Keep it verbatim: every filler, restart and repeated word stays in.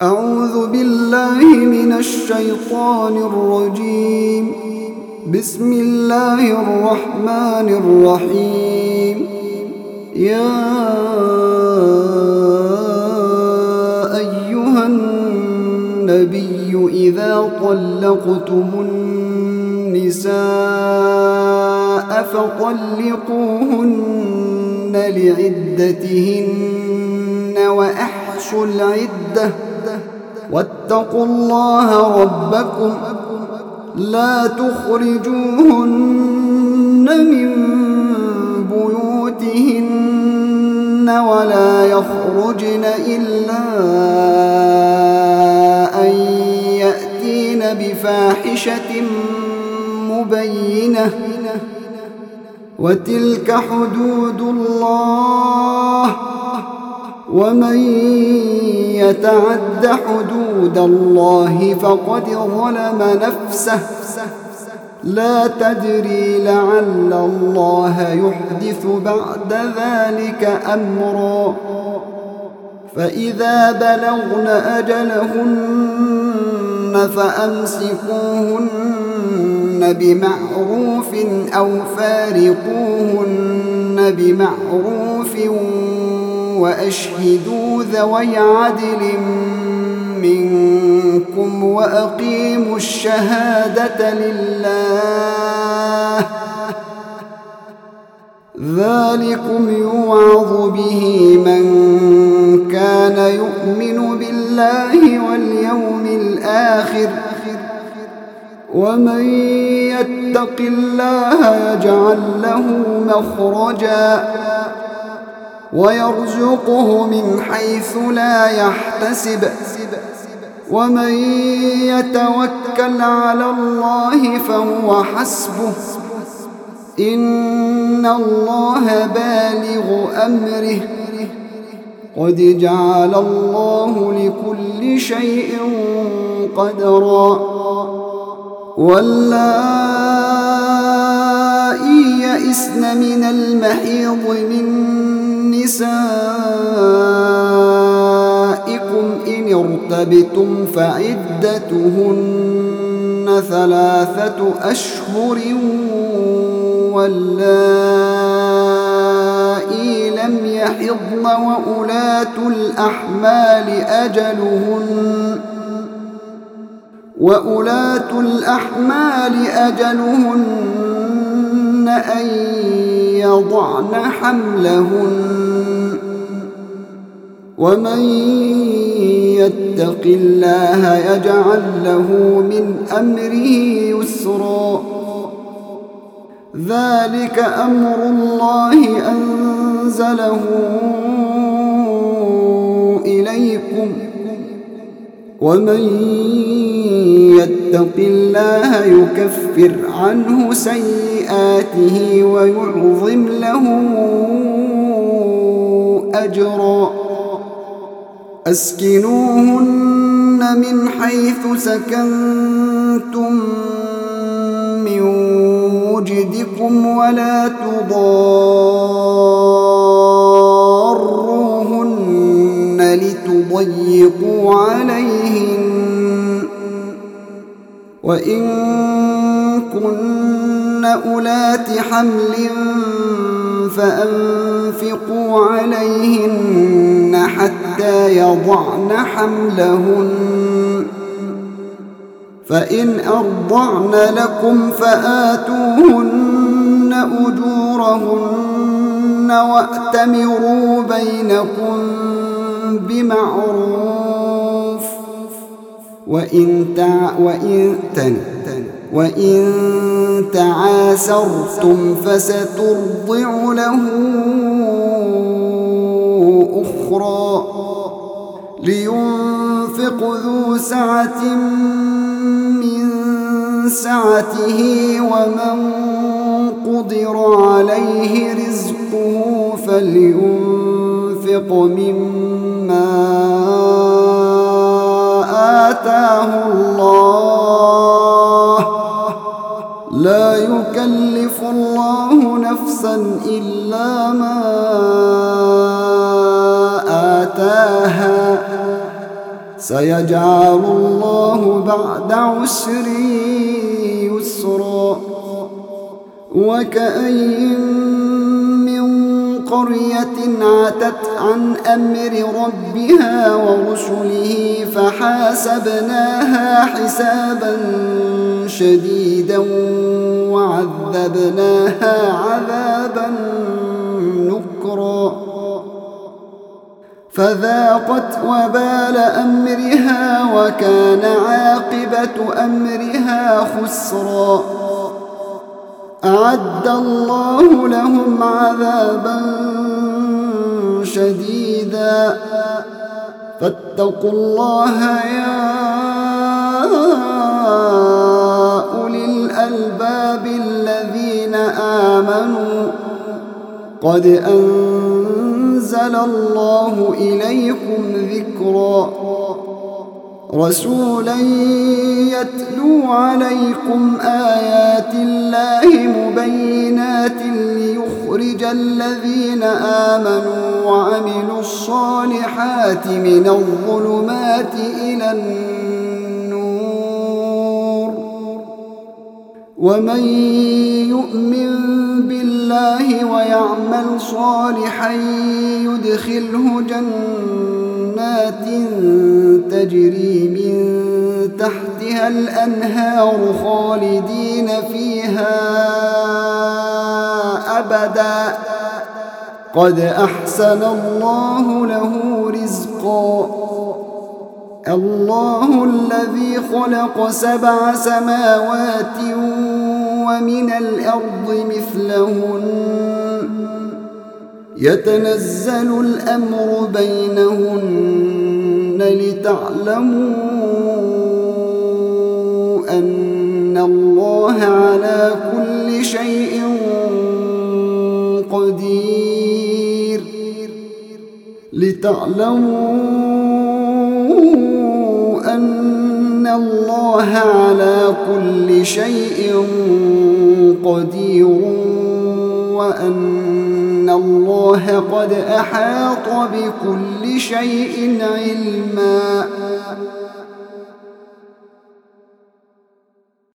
أعوذ بالله من الشيطان الرجيم. بسم الله الرحمن الرحيم. يا أيها النبي إذا طلقتم النساء فطلقوهن لعدتهن وأحصوا العدة واتقوا الله ربكم لا تخرجوهن من بيوتهن ولا يخرجن إلا أن يأتين بفاحشة مبينة وتلك حدود الله ومن يتعد حدود الله فقد ظلم نفسه لا تدري لعل الله يحدث بعد ذلك أمرا. فإذا بلغن أجلهن فأمسكوهن بمعروف أو فارقوهن بمعروف وأشهدوا ذوي عدل منكم وأقيموا الشهادة لله ذلكم يوعظ به من كان يؤمن بالله واليوم الآخر ومن يتق الله يجعل له مخرجا ويرزقه من حيث لا يحتسب ومن يتوكل على الله فهو حسبه إن الله بالغ أمره قد جعل الله لكل شيء قدرا. واللائي يئسن من المحيض من نسائكم إن ارتبتم فعدتهن ثلاثة أشهر واللائي لم يحضن وأولاة الأحمال أجلهن وأولاة الأحمال أجلهن أن يضعن حملهن ومن يتق الله يجعل له من أمره يسرا. ذلك أمر الله أنزله إليكم ومن يتق الله يكفر عنه سيئاته ويعظم له أجرا. أسكنوهن من حيث سكنتم من وجدكم ولا تضاروهن لتضيقوا عليهن وإن كن أولات حمل فأنفقوا عليهن حتى يضعن حملهن فإن أرضعن لكم فآتوهن أجورهن وأتمروا بينكم بمعروف وإن, تع... وإن... تن... وإن تعاسرتم فسترضع له أخرى لينفق ذو سعة من سعته ومن قدر عليه رزقه فلينفق مما آتاه الله لا يكلف الله نفسا إلا ما آتاها سيجعل الله بعد عسر يسرا وكأين من قرية عتت عن أمر ربها ورسله فحاسبناها حسابا شديدا وعذبناها عذابا نكرا فذاقت وبال أمرها وكان عاقبة أمرها خسرا أعد الله لهم عذابا شديدا فاتقوا الله يا أولي الألباب الذين آمنوا قد أنزل الله إليكم ذكرا رسولا يتلو عليكم آيات الله مبينات ليخرج الذين آمنوا وعملوا الصالحات من الظلمات إلى النور ومن يؤمن بالله ويعمل صالحا يدخله جنات تجري من تحتها الأنهار خالدين فيها أبدا قد أحسن الله له رزقا الله الذي خلق سبع سماوات ومن الأرض مثلهن يتنزل الأمر بينهن لتعلموا أن الله على كل شيء قدير لتعلموا أن الله على كل شيء قدير وأن الله قد أحاط بكل شيء علما